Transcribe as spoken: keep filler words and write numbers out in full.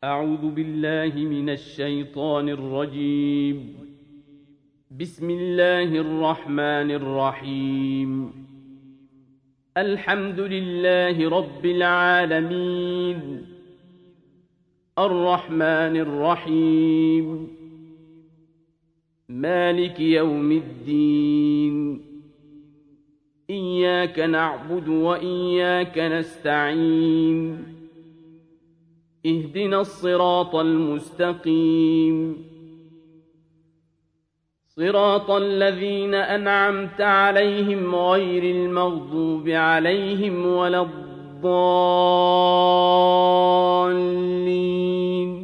أعوذ بالله من الشيطان الرجيم. بسم الله الرحمن الرحيم. الحمد لله رب العالمين، الرحمن الرحيم، مالك يوم الدين. إياك نعبد وإياك نستعين. اهدنا الصراط المستقيم، صراط الذين أنعمت عليهم غير المغضوب عليهم ولا الضالين.